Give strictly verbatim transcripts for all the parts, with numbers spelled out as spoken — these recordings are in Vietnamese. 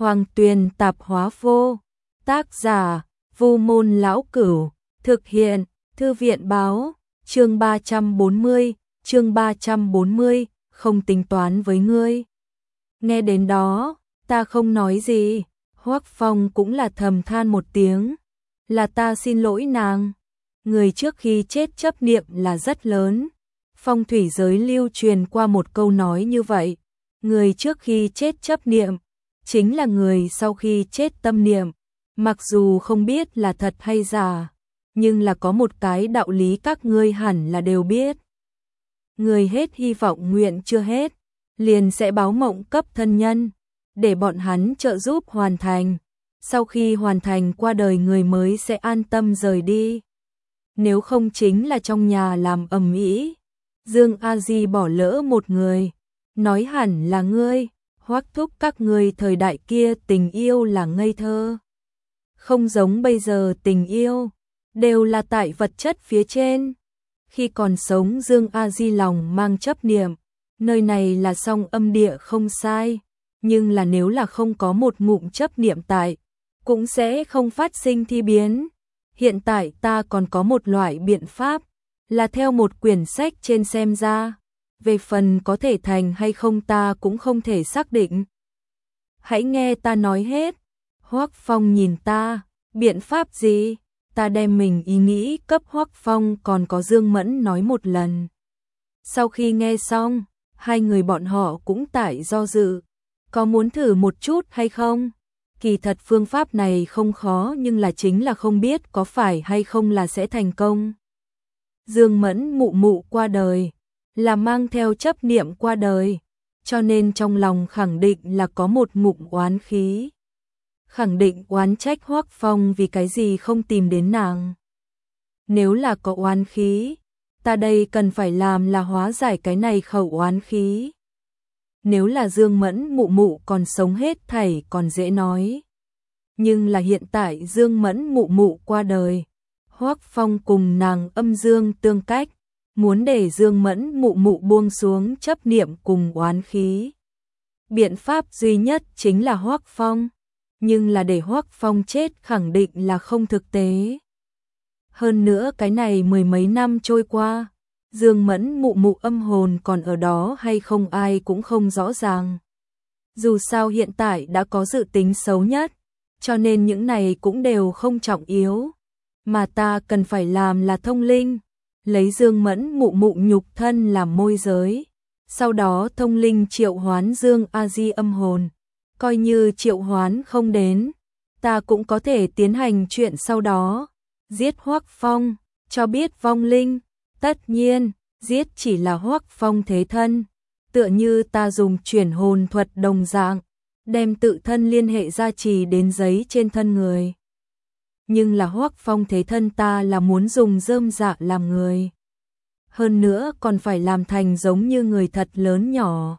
Hoàng Tuyền Tạp Hóa Vô, tác giả Vu Môn Lão Cửu, thực hiện Thư viện Báo, chương ba trăm bốn mươi, chương ba trăm bốn mươi, không tính toán với ngươi. Nghe đến đó, ta không nói gì, Hoắc Phong cũng là thầm than một tiếng, là ta xin lỗi nàng. Người trước khi chết chấp niệm là rất lớn. Phong thủy giới lưu truyền qua một câu nói như vậy, người trước khi chết chấp niệm, chính là người sau khi chết tâm niệm. Mặc dù không biết là thật hay giả, nhưng là có một cái đạo lý các ngươi hẳn là đều biết. Người hết hy vọng nguyện chưa hết, liền sẽ báo mộng cấp thân nhân, để bọn hắn trợ giúp hoàn thành. Sau khi hoàn thành qua đời người mới sẽ an tâm rời đi. Nếu không chính là trong nhà làm ầm ĩ. Dương A Di bỏ lỡ một người, nói hẳn là ngươi. Hoắc thúc các ngươi thời đại kia tình yêu là ngây thơ. Không giống bây giờ tình yêu, đều là tại vật chất phía trên. Khi còn sống Dương A Di lòng mang chấp niệm, nơi này là song âm địa không sai, nhưng là nếu là không có một ngụm chấp niệm tại, cũng sẽ không phát sinh thi biến. Hiện tại ta còn có một loại biện pháp, là theo một quyển sách trên xem ra, về phần có thể thành hay không ta cũng không thể xác định. Hãy nghe ta nói hết. Hoắc Phong nhìn ta, biện pháp gì? Ta đem mình ý nghĩ cấp Hoắc Phong còn có Dương Mẫn nói một lần. Sau khi nghe xong, hai người bọn họ cũng tại do dự, có muốn thử một chút hay không? Kỳ thật phương pháp này không khó nhưng là chính là không biết có phải hay không là sẽ thành công. Dương Mẫn mụ mụ qua đời, là mang theo chấp niệm qua đời, cho nên trong lòng khẳng định là có một ngụm oán khí. Khẳng định oán trách Hoắc Phong vì cái gì không tìm đến nàng. Nếu là có oán khí, ta đây cần phải làm là hóa giải cái này khẩu oán khí. Nếu là Dương Mẫn mụ mụ còn sống hết thảy còn dễ nói. Nhưng là hiện tại Dương Mẫn mụ mụ qua đời, Hoắc Phong cùng nàng âm dương tương cách, muốn để Dương Mẫn mụ mụ buông xuống chấp niệm cùng oán khí. Biện pháp duy nhất chính là Hoắc Phong, nhưng là để Hoắc Phong chết khẳng định là không thực tế. Hơn nữa cái này mười mấy năm trôi qua, Dương Mẫn mụ mụ âm hồn còn ở đó hay không ai cũng không rõ ràng. Dù sao hiện tại đã có dự tính xấu nhất, cho nên những này cũng đều không trọng yếu. Mà ta cần phải làm là thông linh, lấy Dương Mẫn mụ mụ nhục thân làm môi giới, sau đó thông linh triệu hoán Dương A Di âm hồn. Coi như triệu hoán không đến, ta cũng có thể tiến hành chuyện sau đó, giết Hoắc Phong, cho biết vong linh. Tất nhiên, giết chỉ là Hoắc Phong thế thân, tựa như ta dùng chuyển hồn thuật đồng dạng, đem tự thân liên hệ gia trì đến giấy trên thân người. Nhưng là Hoắc Phong thế thân ta là muốn dùng rơm dạ làm người. Hơn nữa còn phải làm thành giống như người thật lớn nhỏ.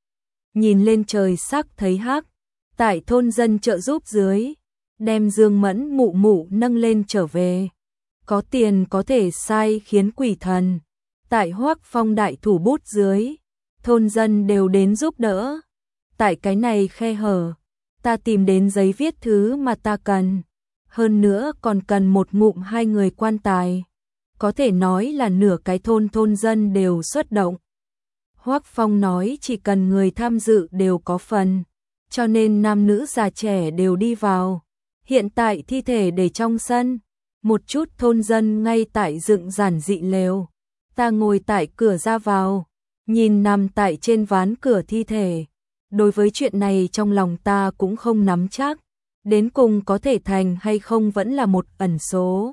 Nhìn lên trời sắc thấy hắc, tại thôn dân trợ giúp dưới, đem Dương Mẫn mụ mụ nâng lên trở về. Có tiền có thể sai khiến quỷ thần. Tại Hoắc Phong đại thủ bút dưới, thôn dân đều đến giúp đỡ. Tại cái này khe hở, ta tìm đến giấy viết thứ mà ta cần. Hơn nữa còn cần một ngụm hai người quan tài. Có thể nói là nửa cái thôn thôn dân đều xuất động. Hoắc Phong nói chỉ cần người tham dự đều có phần, cho nên nam nữ già trẻ đều đi vào. Hiện tại thi thể để trong sân, một chút thôn dân ngay tại dựng giản dị lều. Ta ngồi tại cửa ra vào, nhìn nằm tại trên ván cửa thi thể. Đối với chuyện này trong lòng ta cũng không nắm chắc, đến cùng có thể thành hay không vẫn là một ẩn số.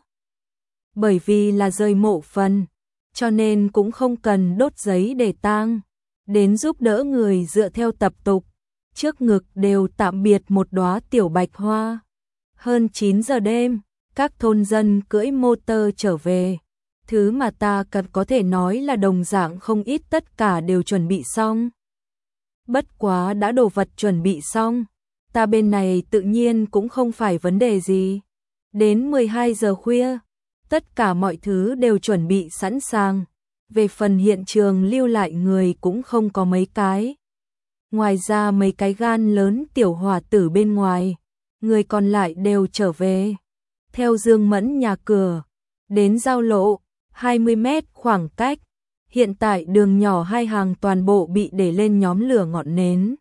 Bởi vì là rời mộ phần, cho nên cũng không cần đốt giấy để tang, đến giúp đỡ người dựa theo tập tục. Trước ngực đều tạm biệt một đóa tiểu bạch hoa. Hơn chín giờ đêm, các thôn dân cưỡi mô tơ trở về. Thứ mà ta cần có thể nói là đồng dạng không ít tất cả đều chuẩn bị xong. Bất quá đã đồ vật chuẩn bị xong, ta bên này tự nhiên cũng không phải vấn đề gì. Đến mười hai giờ khuya, tất cả mọi thứ đều chuẩn bị sẵn sàng. Về phần hiện trường lưu lại người cũng không có mấy cái. ngoài ra mấy cái gan lớn tiểu hỏa tử bên ngoài, người còn lại đều trở về. Theo Dương Mẫn nhà cửa, đến giao lộ, hai mươi mét khoảng cách, hiện tại đường nhỏ hai hàng toàn bộ bị để lên nhóm lửa ngọn nến.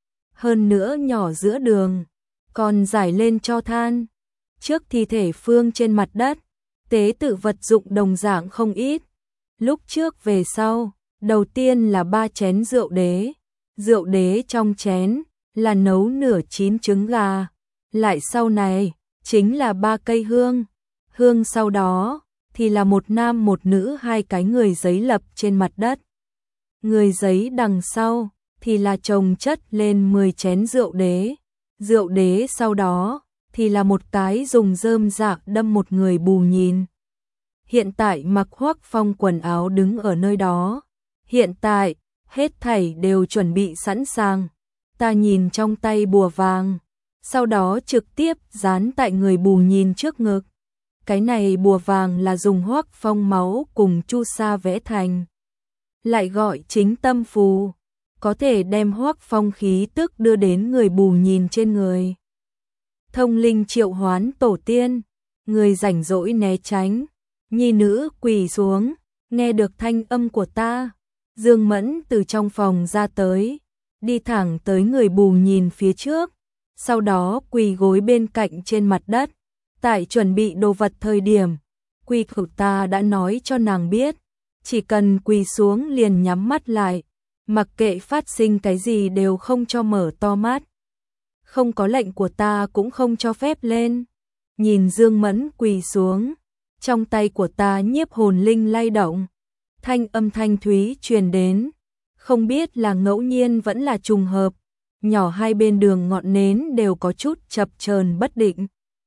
Hơn nữa nhỏ giữa đường, còn rải lên tro than. Trước thi thể Phương trên mặt đất, tế tự vật dụng đồng dạng không ít. Lúc trước về sau, đầu tiên là ba chén rượu đế. Rượu đế trong chén là nấu nửa chín trứng gà. Lại sau này, chính là ba cây hương. Hương sau đó, thì là một nam một nữ hai cái người giấy lập trên mặt đất. Người giấy đằng sau, thì là chồng chất lên mười chén rượu đế. Rượu đế sau đó, thì là một cái dùng rơm rạ đâm một người bù nhìn. Hiện tại mặc Hoắc Phong quần áo đứng ở nơi đó. Hiện tại, hết thảy đều chuẩn bị sẵn sàng. Ta nhìn trong tay bùa vàng, sau đó trực tiếp dán tại người bù nhìn trước ngực. Cái này bùa vàng là dùng Hoắc Phong máu cùng chu sa vẽ thành. Lại gọi chính tâm phù, có thể đem Hoắc Phong khí tức đưa đến người bù nhìn trên người. Thông linh triệu hoán tổ tiên, người rảnh rỗi né tránh, nhi nữ quỳ xuống, nghe được thanh âm của ta. Dương Mẫn từ trong phòng ra tới, đi thẳng tới người bù nhìn phía trước, sau đó quỳ gối bên cạnh trên mặt đất. Tại chuẩn bị đồ vật thời điểm, quy củ ta đã nói cho nàng biết, chỉ cần quỳ xuống liền nhắm mắt lại, mặc kệ phát sinh cái gì đều không cho mở to mắt. Không có lệnh của ta cũng không cho phép lên. Nhìn Dương Mẫn quỳ xuống, trong tay của ta nhiếp hồn linh lay động, thanh âm thanh thúy truyền đến, không biết là ngẫu nhiên vẫn là trùng hợp, nhỏ hai bên đường ngọn nến đều có chút chập chờn bất định.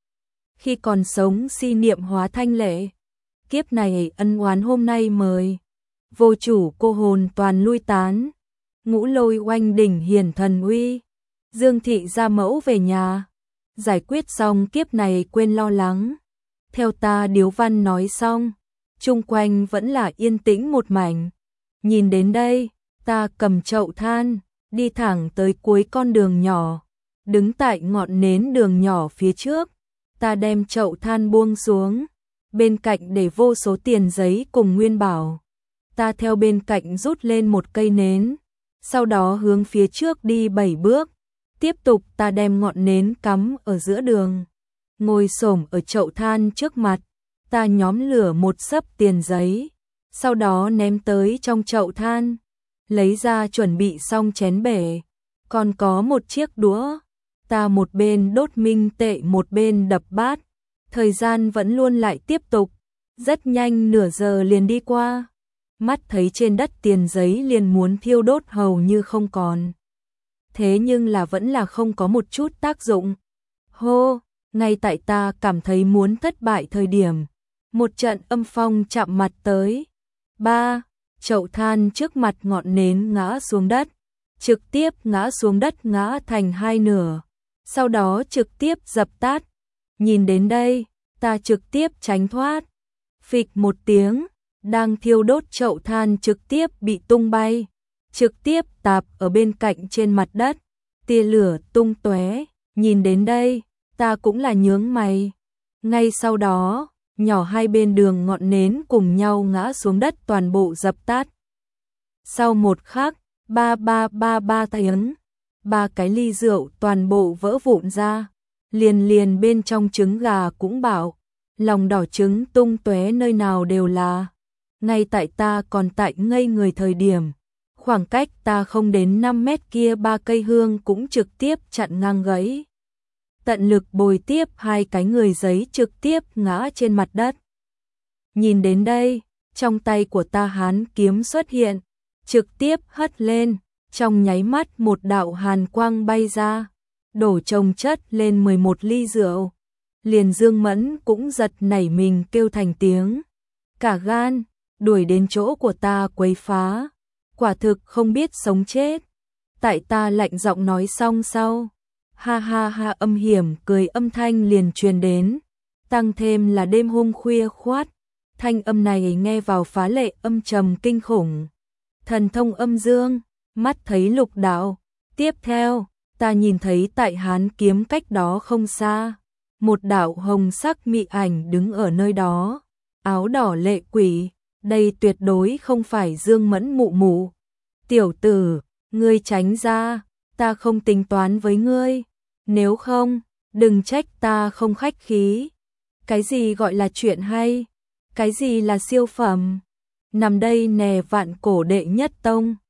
Khi còn sống si niệm hóa thanh lệ, kiếp này ân oán hôm nay mời, vô chủ cô hồn toàn lui tán, ngũ lôi oanh đỉnh hiển thần uy, Dương thị gia mẫu về nhà, giải quyết xong kiếp này quên lo lắng. Theo ta điếu văn nói xong, chung quanh vẫn là yên tĩnh một mảnh. Nhìn đến đây, ta cầm chậu than, đi thẳng tới cuối con đường nhỏ, đứng tại ngọn nến đường nhỏ phía trước. Ta đem chậu than buông xuống, bên cạnh để vô số tiền giấy cùng nguyên bảo. Ta theo bên cạnh rút lên một cây nến, sau đó hướng phía trước đi bảy bước. Tiếp tục ta đem ngọn nến cắm ở giữa đường, ngồi xổm ở chậu than trước mặt, ta nhóm lửa một xấp tiền giấy, sau đó ném tới trong chậu than, lấy ra chuẩn bị xong chén bể, còn có một chiếc đũa. Ta một bên đốt minh tệ một bên đập bát, thời gian vẫn luôn lại tiếp tục, rất nhanh nửa giờ liền đi qua, mắt thấy trên đất tiền giấy liền muốn thiêu đốt hầu như không còn. Thế nhưng là vẫn là không có một chút tác dụng. Hô, ngay tại ta cảm thấy muốn thất bại thời điểm, một trận âm phong chạm mặt tới. Ba, chậu than trước mặt ngọn nến ngã xuống đất, trực tiếp ngã xuống đất ngã thành hai nửa. Sau đó trực tiếp dập tắt. Nhìn đến đây, ta trực tiếp tránh thoát. Phịch một tiếng, đang thiêu đốt chậu than trực tiếp bị tung bay, trực tiếp tạp ở bên cạnh trên mặt đất, tia lửa tung tóe. Nhìn đến đây, ta cũng là nhướng mày. Ngay sau đó, nhỏ hai bên đường ngọn nến cùng nhau ngã xuống đất toàn bộ dập tắt. Sau một khắc, ba ba ba ba tiếng, ba cái ly rượu toàn bộ vỡ vụn ra, liền liền bên trong trứng gà cũng bảo, lòng đỏ trứng tung tóe nơi nào đều là. Ngay tại ta còn tại ngây người thời điểm, khoảng cách ta không đến năm mét kia ba cây hương cũng trực tiếp chặn ngang gãy. Tận lực bồi tiếp hai cái người giấy trực tiếp ngã trên mặt đất. Nhìn đến đây, trong tay của ta hán kiếm xuất hiện, trực tiếp hất lên. Trong nháy mắt một đạo hàn quang bay ra, đổ chồng chất lên mười một ly rượu. Liền Dương Mẫn cũng giật nảy mình kêu thành tiếng. Cả gan, đuổi đến chỗ của ta quấy phá. Quả thực không biết sống chết. Tại ta lạnh giọng nói xong sau. Ha ha ha âm hiểm cười âm thanh liền truyền đến. Tăng thêm là đêm hôm khuya khoát. Thanh âm này nghe vào phá lệ âm trầm kinh khủng. Thần thông âm dương. Mắt thấy lục đạo, Tiếp theo, ta nhìn thấy tại Hán Kiếm cách đó không xa, một đạo hồng sắc mị ảnh đứng ở nơi đó, áo đỏ lệ quỷ, đây tuyệt đối không phải Dương Mẫn mụ mụ. Tiểu tử, ngươi tránh ra, ta không tính toán với ngươi, nếu không, đừng trách ta không khách khí. Cái gì gọi là chuyện hay? Cái gì là siêu phẩm? Nằm đây nè vạn cổ đệ nhất tông.